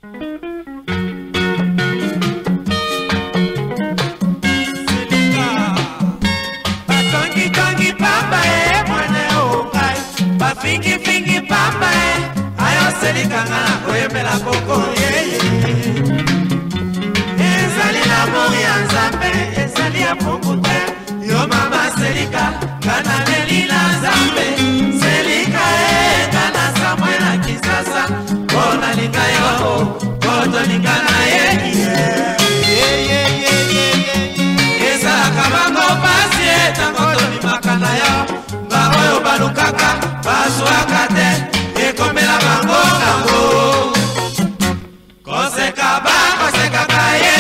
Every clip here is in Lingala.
Fingi pamba ayo selikanga na koyembela koko ezali l'amour ya nzambe ezali ya pungu te yo mama selika kana lelila nzambe selika kana samwe na kisasa bona linga yo koto linga na ye ezalaka bango pasi etango tolimaka na yo baoyo balukaka bazwaka te ekomela bango nango kosekaka ye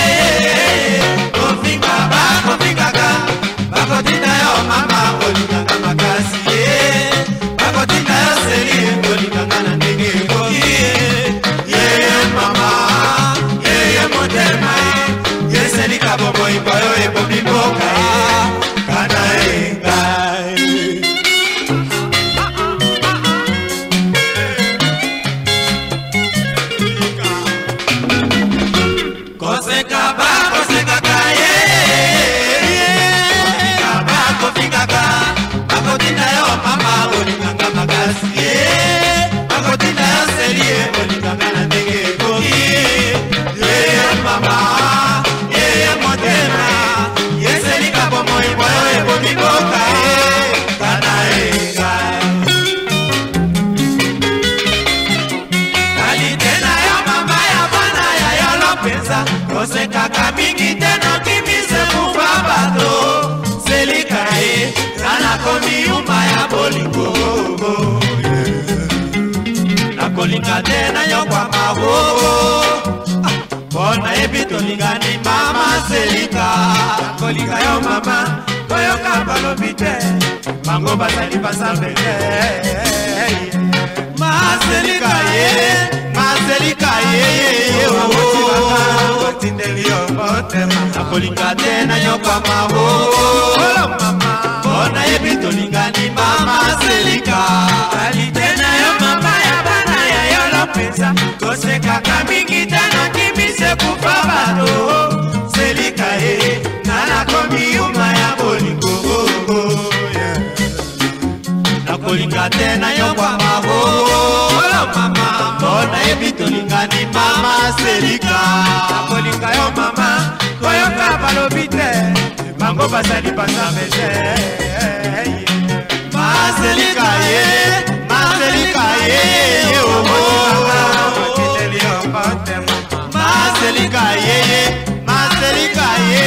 kofingaka bakotinda yo mama olingaka makasi ye bakotinda yo seli olingaka na ndenge ekoki yeye mama yeye motema ye selika bomoyimbo yo ebomi mboka ye kana engai kosekaka mingi te nokimise kufa bato selika ye sana komi yuma ya bolingo nakolinga te nayokwa maboko bona yebi tolingani mama selika nakolinga yo mama koyoka balobi te bango bazali basambe te maselika ye nakolinga te nayokwa maboko bona yebi tolingani mama selika kalite na yo mama ya bana ya yolo pensa kosekaka mingi te nokimise kufa bato selika ye nanakomi yuma ya bolingo nakolinga te nayokwa maboko bona yebi tolingani mama selika nakolinga yo mama koyoka balobi te bango bazali basambe te maselika ye maselika ye maselika ye maselika ye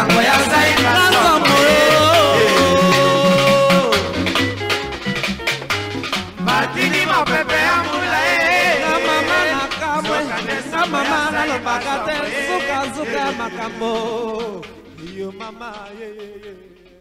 makango ya zaika somo Martini mopepe amula na mama na kamwe na mama na lopaka te suka makambo yo mama